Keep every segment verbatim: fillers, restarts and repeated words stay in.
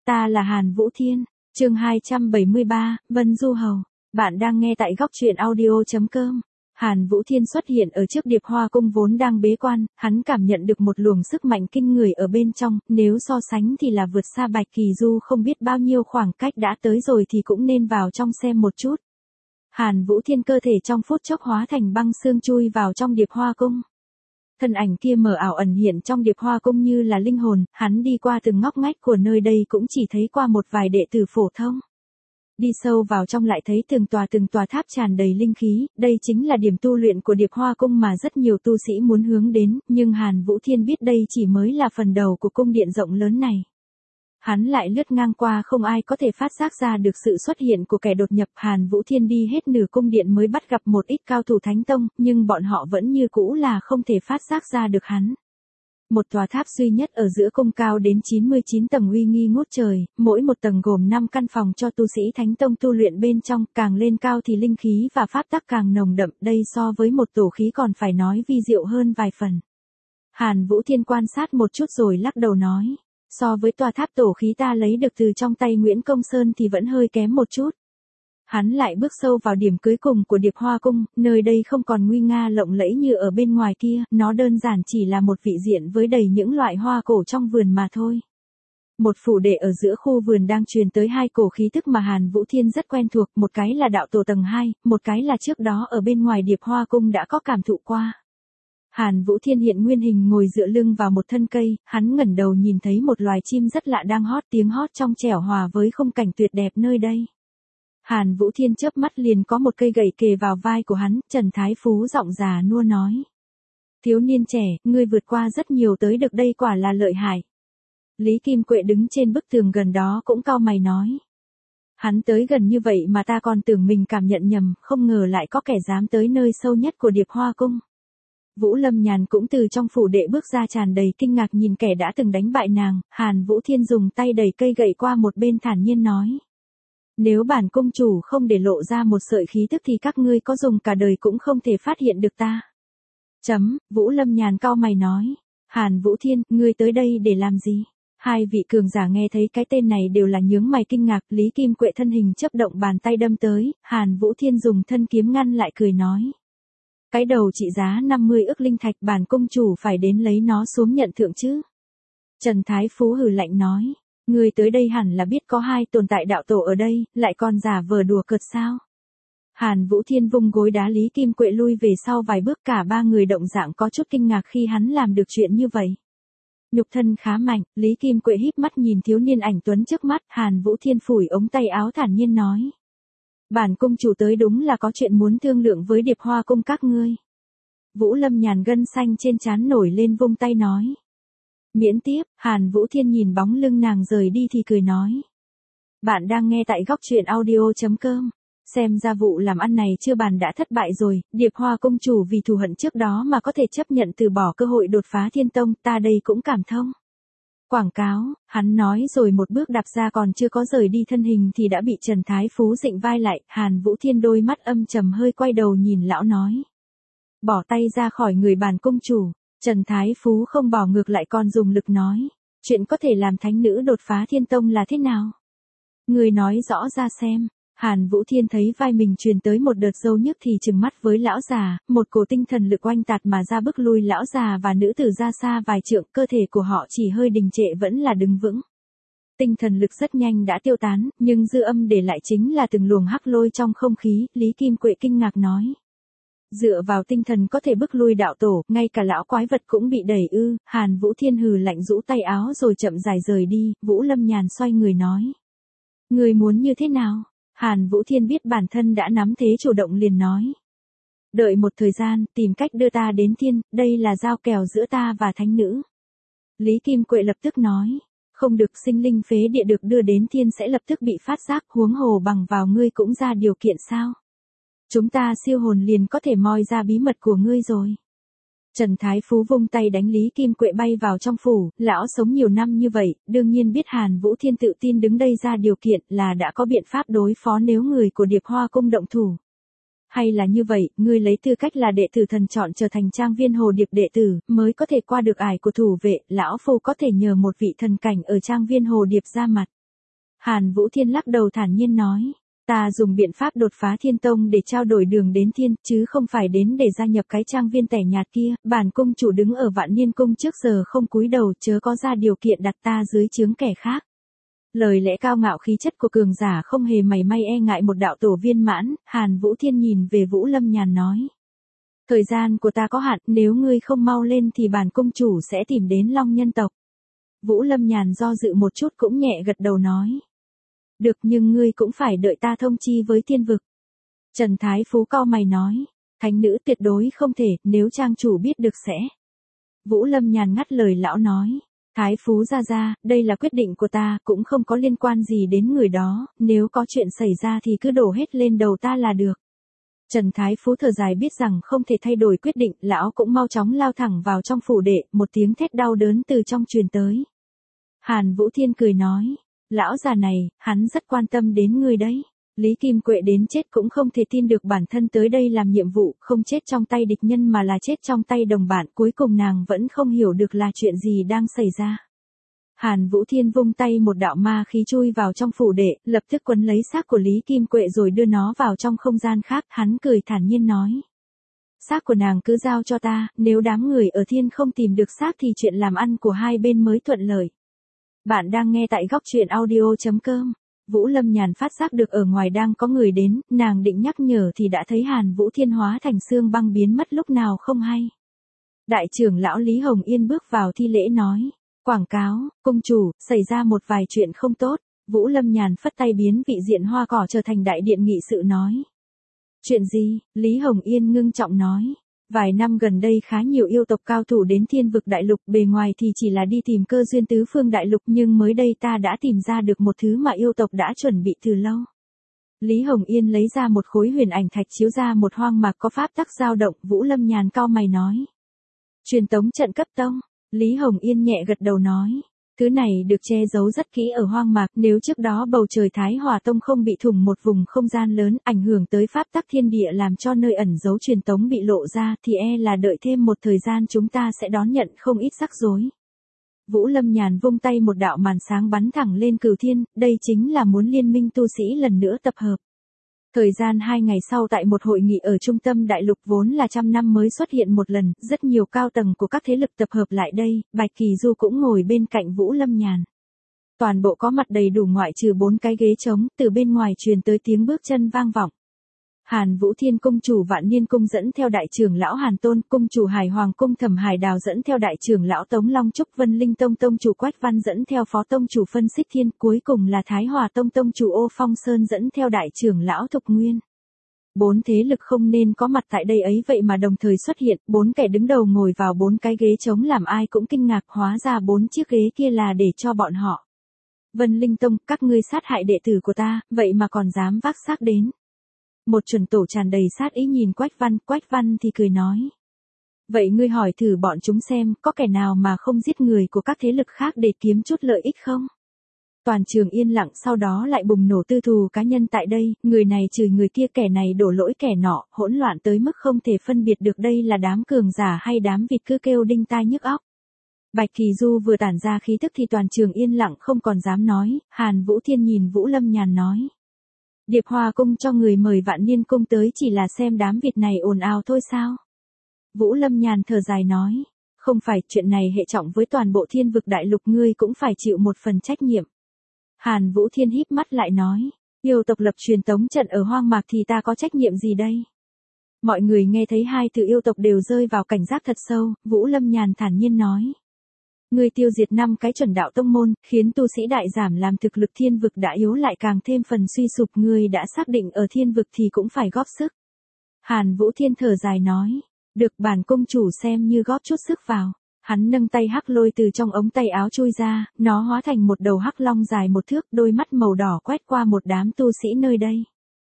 ta là Hàn Vũ Thiên, chương hai trăm bảy mươi ba, Vân Du Hầu. Bạn đang nghe tại góc truyện audio chấm com. Hàn Vũ Thiên xuất hiện ở trước Điệp Hoa Cung vốn đang bế quan, hắn cảm nhận được một luồng sức mạnh kinh người ở bên trong, nếu so sánh thì là vượt xa Bạch Kỳ Du không biết bao nhiêu khoảng cách đã tới rồi thì cũng nên vào trong xem một chút. Hàn Vũ Thiên cơ thể trong phút chốc hóa thành băng xương chui vào trong Điệp Hoa Cung. Thân ảnh kia mờ ảo ẩn hiện trong Điệp Hoa Cung như là linh hồn, hắn đi qua từng ngóc ngách của nơi đây cũng chỉ thấy qua một vài đệ tử phổ thông. Đi sâu vào trong lại thấy từng tòa từng tòa tháp tràn đầy linh khí, đây chính là điểm tu luyện của Điệp Hoa Cung mà rất nhiều tu sĩ muốn hướng đến, nhưng Hàn Vũ Thiên biết đây chỉ mới là phần đầu của cung điện rộng lớn này. Hắn lại lướt ngang qua không ai có thể phát giác ra được sự xuất hiện của kẻ đột nhập. Hàn Vũ Thiên đi hết nửa cung điện mới bắt gặp một ít cao thủ Thánh Tông, nhưng bọn họ vẫn như cũ là không thể phát giác ra được hắn. Một tòa tháp duy nhất ở giữa cung cao đến chín mươi chín tầng uy nghi ngút trời, mỗi một tầng gồm năm căn phòng cho tu sĩ Thánh Tông tu luyện bên trong, càng lên cao thì linh khí và pháp tắc càng nồng đậm, đây so với một tổ khí còn phải nói vi diệu hơn vài phần. Hàn Vũ Thiên quan sát một chút rồi lắc đầu nói. So với tòa tháp tổ khí ta lấy được từ trong tay Nguyễn Công Sơn thì vẫn hơi kém một chút. Hắn lại bước sâu vào điểm cuối cùng của Điệp Hoa Cung, nơi đây không còn nguy nga lộng lẫy như ở bên ngoài kia, nó đơn giản chỉ là một vị diện với đầy những loại hoa cổ trong vườn mà thôi. Một phủ đệ ở giữa khu vườn đang truyền tới hai cổ khí tức mà Hàn Vũ Thiên rất quen thuộc, một cái là đạo tổ tầng hai, một cái là trước đó ở bên ngoài Điệp Hoa Cung đã có cảm thụ qua. Hàn Vũ Thiên hiện nguyên hình ngồi dựa lưng vào một thân cây, hắn ngẩng đầu nhìn thấy một loài chim rất lạ đang hót, tiếng hót trong trẻo hòa với khung cảnh tuyệt đẹp nơi đây. Hàn Vũ Thiên chớp mắt liền có một cây gậy kề vào vai của hắn, Trần Thái Phú giọng già nua nói. Thiếu niên trẻ, ngươi vượt qua rất nhiều tới được đây quả là lợi hại. Lý Kim Quệ đứng trên bức tường gần đó cũng cau mày nói. Hắn tới gần như vậy mà ta còn tưởng mình cảm nhận nhầm, không ngờ lại có kẻ dám tới nơi sâu nhất của Điệp Hoa Cung. Vũ Lâm Nhàn cũng từ trong phủ đệ bước ra tràn đầy kinh ngạc nhìn kẻ đã từng đánh bại nàng. Hàn Vũ Thiên dùng tay đẩy cây gậy qua một bên thản nhiên nói. Nếu bản cung chủ không để lộ ra một sợi khí tức thì các ngươi có dùng cả đời cũng không thể phát hiện được ta. Chấm, Vũ Lâm Nhàn cau mày nói. Hàn Vũ Thiên, ngươi tới đây để làm gì? Hai vị cường giả nghe thấy cái tên này đều là nhướng mày kinh ngạc. Lý Kim Quệ thân hình chớp động bàn tay đâm tới, Hàn Vũ Thiên dùng thân kiếm ngăn lại cười nói. Cái đầu trị giá năm mươi ức linh thạch, bản cung chủ phải đến lấy nó xuống nhận thưởng chứ. Trần Thái Phú hừ lạnh nói. Người tới đây hẳn là biết có hai tồn tại đạo tổ ở đây, lại còn giả vờ đùa cợt sao. Hàn Vũ Thiên vung gối đá Lý Kim Quệ lui về sau vài bước, cả ba người động dạng có chút kinh ngạc khi hắn làm được chuyện như vậy. Nhục thân khá mạnh, Lý Kim Quệ híp mắt nhìn thiếu niên ảnh tuấn trước mắt. Hàn Vũ Thiên phủi ống tay áo thản nhiên nói. Bản cung chủ tới đúng là có chuyện muốn thương lượng với Điệp Hoa Cung các ngươi. Vũ Lâm Nhàn gân xanh trên trán nổi lên vung tay nói. Miễn tiếp, Hàn Vũ Thiên nhìn bóng lưng nàng rời đi thì cười nói. Bạn đang nghe tại góc truyện audio chấm com. Xem ra vụ làm ăn này chưa bàn đã thất bại rồi, Điệp Hoa Cung chủ vì thù hận trước đó mà có thể chấp nhận từ bỏ cơ hội đột phá Thiên Tông, ta đây cũng cảm thông. Quảng cáo, hắn nói rồi một bước đạp ra còn chưa có rời đi thân hình thì đã bị Trần Thái Phú dịnh vai lại. Hàn Vũ Thiên đôi mắt âm trầm hơi quay đầu nhìn lão nói. Bỏ tay ra khỏi người bản cung chủ. Trần Thái Phú không bỏ ngược lại còn dùng lực nói. Chuyện có thể làm thánh nữ đột phá Thiên Tông là thế nào? Người nói rõ ra xem. Hàn Vũ Thiên thấy vai mình truyền tới một đợt dâu nhức thì trừng mắt với lão già, một cổ tinh thần lực oanh tạt mà ra bức lui lão già và nữ tử ra xa vài trượng, cơ thể của họ chỉ hơi đình trệ vẫn là đứng vững. Tinh thần lực rất nhanh đã tiêu tán, nhưng dư âm để lại chính là từng luồng hắc lôi trong không khí. Lý Kim Quệ kinh ngạc nói. Dựa vào tinh thần có thể bức lui đạo tổ, ngay cả lão quái vật cũng bị đẩy ư. Hàn Vũ Thiên hừ lạnh rũ tay áo rồi chậm rãi rời đi. Vũ Lâm Nhàn xoay người nói. Người muốn như thế nào? Hàn Vũ Thiên biết bản thân đã nắm thế chủ động liền nói. Đợi một thời gian, tìm cách đưa ta đến thiên, đây là giao kèo giữa ta và thánh nữ. Lý Kim Quệ lập tức nói. Không được, sinh linh phế địa được đưa đến thiên sẽ lập tức bị phát giác, huống hồ bằng vào ngươi cũng ra điều kiện sao? Chúng ta siêu hồn liền có thể moi ra bí mật của ngươi rồi. Trần Thái Phú vung tay đánh Lý Kim Quệ bay vào trong phủ, lão sống nhiều năm như vậy, đương nhiên biết Hàn Vũ Thiên tự tin đứng đây ra điều kiện là đã có biện pháp đối phó nếu người của Điệp Hoa Cung động thủ. Hay là như vậy, ngươi lấy tư cách là đệ tử thần chọn trở thành trang viên Hồ Điệp đệ tử, mới có thể qua được ải của thủ vệ, lão phu có thể nhờ một vị thần cảnh ở trang viên Hồ Điệp ra mặt. Hàn Vũ Thiên lắc đầu thản nhiên nói. Ta dùng biện pháp đột phá Thiên Tông để trao đổi đường đến thiên, chứ không phải đến để gia nhập cái trang viên tẻ nhạt kia. Bản cung chủ đứng ở Vạn Niên cung trước giờ không cúi đầu, chớ có ra điều kiện đặt ta dưới trướng kẻ khác. Lời lẽ cao ngạo khí chất của cường giả không hề mảy may e ngại một đạo tổ viên mãn. Hàn Vũ Thiên nhìn về Vũ Lâm Nhàn nói. Thời gian của ta có hạn, nếu ngươi không mau lên thì bản cung chủ sẽ tìm đến Long nhân tộc. Vũ Lâm Nhàn do dự một chút cũng nhẹ gật đầu nói. Được, nhưng ngươi cũng phải đợi ta thông chi với thiên vực. Trần Thái Phú cau mày nói. Thánh nữ tuyệt đối không thể, nếu trang chủ biết được sẽ. Vũ Lâm Nhàn ngắt lời lão nói. Thái Phú gia gia, đây là quyết định của ta, cũng không có liên quan gì đến người đó, nếu có chuyện xảy ra thì cứ đổ hết lên đầu ta là được. Trần Thái Phú thở dài biết rằng không thể thay đổi quyết định, lão cũng mau chóng lao thẳng vào trong phủ đệ, một tiếng thét đau đớn từ trong truyền tới. Hàn Vũ Thiên cười nói. Lão già này, hắn rất quan tâm đến ngươi đấy. Lý Kim Quệ đến chết cũng không thể tin được bản thân tới đây làm nhiệm vụ, không chết trong tay địch nhân mà là chết trong tay đồng bạn, cuối cùng nàng vẫn không hiểu được là chuyện gì đang xảy ra. Hàn Vũ Thiên vung tay một đạo ma khí chui vào trong phủ đệ, lập tức quấn lấy xác của Lý Kim Quệ rồi đưa nó vào trong không gian khác, hắn cười thản nhiên nói. Xác của nàng cứ giao cho ta, nếu đám người ở thiên không tìm được xác thì chuyện làm ăn của hai bên mới thuận lợi. Bạn đang nghe tại góc truyện audio chấm com. Vũ Lâm Nhàn phát giác được ở ngoài đang có người đến, nàng định nhắc nhở thì đã thấy Hàn Vũ Thiên hóa thành xương băng biến mất lúc nào không hay. Đại trưởng lão Lý Hồng Yên bước vào thi lễ nói. Quảng cáo, cung chủ, xảy ra một vài chuyện không tốt. Vũ Lâm Nhàn phất tay biến vị diện hoa cỏ trở thành đại điện nghị sự nói. Chuyện gì? Lý Hồng Yên ngưng trọng nói. Vài năm gần đây khá nhiều yêu tộc cao thủ đến thiên vực đại lục, bề ngoài thì chỉ là đi tìm cơ duyên tứ phương đại lục, nhưng mới đây ta đã tìm ra được một thứ mà yêu tộc đã chuẩn bị từ lâu. Lý Hồng Yên lấy ra một khối huyền ảnh thạch chiếu ra một hoang mạc có pháp tắc dao động. Vũ Lâm Nhàn cau mày nói. Truyền tống trận cấp tông. Lý Hồng Yên nhẹ gật đầu nói. Thứ này được che giấu rất kỹ ở hoang mạc, nếu trước đó bầu trời Thái Hòa Tông không bị thủng một vùng không gian lớn, ảnh hưởng tới pháp tắc thiên địa làm cho nơi ẩn giấu truyền tống bị lộ ra, thì e là đợi thêm một thời gian chúng ta sẽ đón nhận không ít rắc rối. Vũ Lâm Nhàn vung tay một đạo màn sáng bắn thẳng lên cửu thiên, đây chính là muốn liên minh tu sĩ lần nữa tập hợp. Thời gian hai ngày sau tại một hội nghị ở trung tâm đại lục vốn là trăm năm mới xuất hiện một lần, rất nhiều cao tầng của các thế lực tập hợp lại đây, Bạch Kỳ Du cũng ngồi bên cạnh Vũ Lâm Nhàn. Toàn bộ có mặt đầy đủ ngoại trừ bốn cái ghế trống, từ bên ngoài truyền tới tiếng bước chân vang vọng. Hàn Vũ Thiên cung chủ Vạn Niên cung dẫn theo đại trưởng lão Hàn Tôn, cung chủ Hải Hoàng cung Thẩm Hải Đào dẫn theo đại trưởng lão Tống Long Trúc, Vân Linh tông tông chủ Quách Văn dẫn theo phó tông chủ Phân Xích Thiên, cuối cùng là Thái Hòa tông tông chủ Ô Phong Sơn dẫn theo đại trưởng lão Thục Nguyên. Bốn thế lực không nên có mặt tại đây ấy vậy mà đồng thời xuất hiện, bốn kẻ đứng đầu ngồi vào bốn cái ghế trống làm ai cũng kinh ngạc, hóa ra bốn chiếc ghế kia là để cho bọn họ. Vân Linh tông, các ngươi sát hại đệ tử của ta, vậy mà còn dám vác xác đến. Một chuẩn tổ tràn đầy sát ý nhìn Quách Văn, Quách Văn thì cười nói. Vậy ngươi hỏi thử bọn chúng xem, có kẻ nào mà không giết người của các thế lực khác để kiếm chút lợi ích không? Toàn trường yên lặng, sau đó lại bùng nổ tư thù cá nhân tại đây, người này chửi người kia, kẻ này đổ lỗi kẻ nọ, hỗn loạn tới mức không thể phân biệt được đây là đám cường giả hay đám vịt, cứ kêu đinh tai nhức óc. Bạch Kỳ Du vừa tản ra khí tức thì toàn trường yên lặng không còn dám nói, Hàn Vũ Thiên nhìn Vũ Lâm Nhàn nói. Điệp Hoa cung cho người mời Vạn Niên cung tới chỉ là xem đám vịt này ồn ào thôi sao? Vũ Lâm Nhàn thở dài nói, không phải, chuyện này hệ trọng với toàn bộ thiên vực đại lục, ngươi cũng phải chịu một phần trách nhiệm. Hàn Vũ Thiên híp mắt lại nói, yêu tộc lập truyền tống trận ở hoang mạc thì ta có trách nhiệm gì đây? Mọi người nghe thấy hai từ yêu tộc đều rơi vào cảnh giác thật sâu, Vũ Lâm Nhàn thản nhiên nói. Ngươi tiêu diệt năm cái chuẩn đạo tông môn, khiến tu sĩ đại giảm làm thực lực thiên vực đã yếu lại càng thêm phần suy sụp, ngươi đã xác định ở thiên vực thì cũng phải góp sức. Hàn Vũ Thiên thở dài nói, được, bản cung chủ xem như góp chút sức vào. Hắn nâng tay hắc lôi từ trong ống tay áo chui ra, nó hóa thành một đầu hắc long dài một thước, đôi mắt màu đỏ quét qua một đám tu sĩ nơi đây.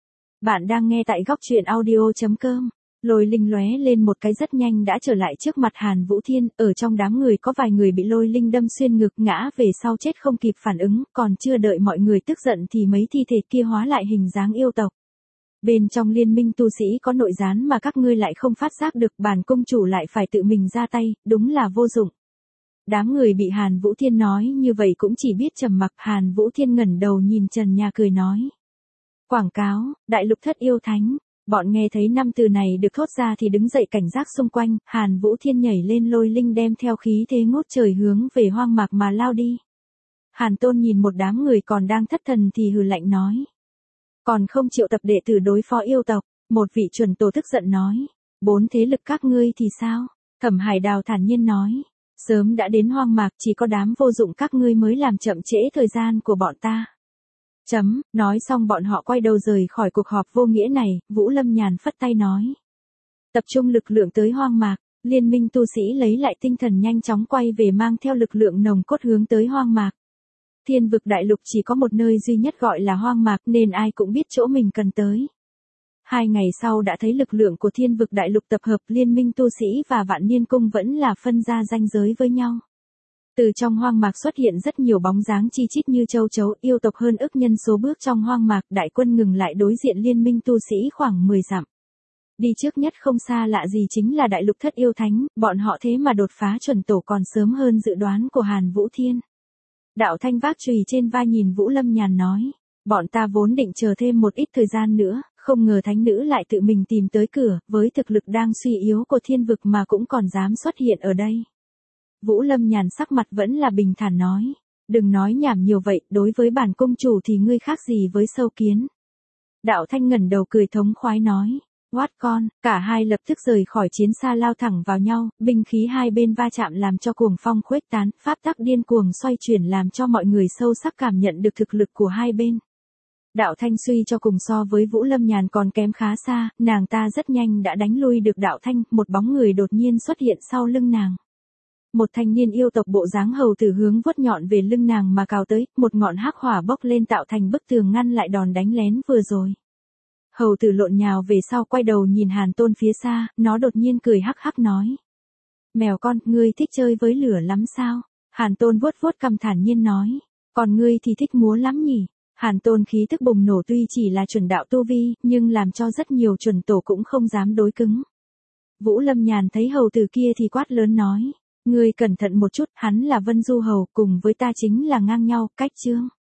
Bạn đang nghe tại góc truyện audio chấm com. Lôi linh lóe lên một cái rất nhanh đã trở lại trước mặt Hàn Vũ Thiên, ở trong đám người có vài người bị lôi linh đâm xuyên ngực ngã về sau chết không kịp phản ứng, còn chưa đợi mọi người tức giận thì mấy thi thể kia hóa lại hình dáng yêu tộc. Bên trong liên minh tu sĩ có nội gián mà các ngươi lại không phát giác được, bản cung chủ lại phải tự mình ra tay, đúng là vô dụng. Đám người bị Hàn Vũ Thiên nói như vậy cũng chỉ biết trầm mặc. Hàn Vũ Thiên ngẩng đầu nhìn trần nhà cười nói. Quảng cáo, đại lục thất yêu thánh. Bọn nghe thấy năm từ này được thốt ra thì đứng dậy cảnh giác xung quanh. Hàn Vũ Thiên nhảy lên lôi linh đem theo khí thế ngút trời hướng về hoang mạc mà lao đi. Hàn Tôn nhìn một đám người còn đang thất thần thì hừ lạnh nói. Còn không triệu tập đệ tử đối phó yêu tộc. Một vị chuẩn tổ tức giận nói. Bốn thế lực các ngươi thì sao? Thẩm Hải Đào thản nhiên nói. Sớm đã đến hoang mạc, chỉ có đám vô dụng các ngươi mới làm chậm trễ thời gian của bọn ta. Chấm, nói xong bọn họ quay đầu rời khỏi cuộc họp vô nghĩa này. Vũ Lâm Nhàn phất tay nói. Tập trung lực lượng tới hoang mạc. Liên minh tu sĩ lấy lại tinh thần nhanh chóng quay về mang theo lực lượng nồng cốt hướng tới hoang mạc. Thiên vực đại lục chỉ có một nơi duy nhất gọi là hoang mạc nên ai cũng biết chỗ mình cần tới. Hai ngày sau đã thấy lực lượng của thiên vực đại lục tập hợp, liên minh tu sĩ và vạn niên cung vẫn là phân ra ranh giới với nhau. Từ trong hoang mạc xuất hiện rất nhiều bóng dáng chi chít như châu chấu, yêu tộc hơn ức nhân số bước trong hoang mạc, đại quân ngừng lại đối diện liên minh tu sĩ khoảng mười dặm. Đi trước nhất không xa lạ gì chính là đại lục thất yêu thánh, bọn họ thế mà đột phá chuẩn tổ còn sớm hơn dự đoán của Hàn Vũ Thiên. Đạo Thanh vác chùy trên vai nhìn Vũ Lâm Nhàn nói, bọn ta vốn định chờ thêm một ít thời gian nữa, không ngờ thánh nữ lại tự mình tìm tới cửa, với thực lực đang suy yếu của thiên vực mà cũng còn dám xuất hiện ở đây. Vũ Lâm Nhàn sắc mặt vẫn là bình thản nói, đừng nói nhảm nhiều vậy, đối với bản cung chủ thì ngươi khác gì với sâu kiến. Đạo Thanh ngẩng đầu cười thống khoái nói, quát con, cả hai lập tức rời khỏi chiến xa lao thẳng vào nhau, binh khí hai bên va chạm làm cho cuồng phong khuếch tán, pháp tắc điên cuồng xoay chuyển làm cho mọi người sâu sắc cảm nhận được thực lực của hai bên. Đạo Thanh suy cho cùng so với Vũ Lâm Nhàn còn kém khá xa, nàng ta rất nhanh đã đánh lui được Đạo Thanh, một bóng người đột nhiên xuất hiện sau lưng nàng. Một thanh niên yêu tộc bộ dáng hầu tử hướng vuốt nhọn về lưng nàng mà cào tới, một ngọn hắc hỏa bốc lên tạo thành bức tường ngăn lại đòn đánh lén vừa rồi. Hầu tử lộn nhào về sau quay đầu nhìn Hàn Tôn phía xa, nó đột nhiên cười hắc hắc nói. Mèo con, ngươi thích chơi với lửa lắm sao? Hàn Tôn vuốt vuốt cằm thản nhiên nói. Còn ngươi thì thích múa lắm nhỉ? Hàn Tôn khí tức bùng nổ tuy chỉ là chuẩn đạo tu vi, nhưng làm cho rất nhiều chuẩn tổ cũng không dám đối cứng. Vũ Lâm Nhàn thấy hầu tử kia thì quát lớn nói. Ngươi cẩn thận một chút, hắn là Vân Du Hầu, cùng với ta chính là ngang nhau, cách chương.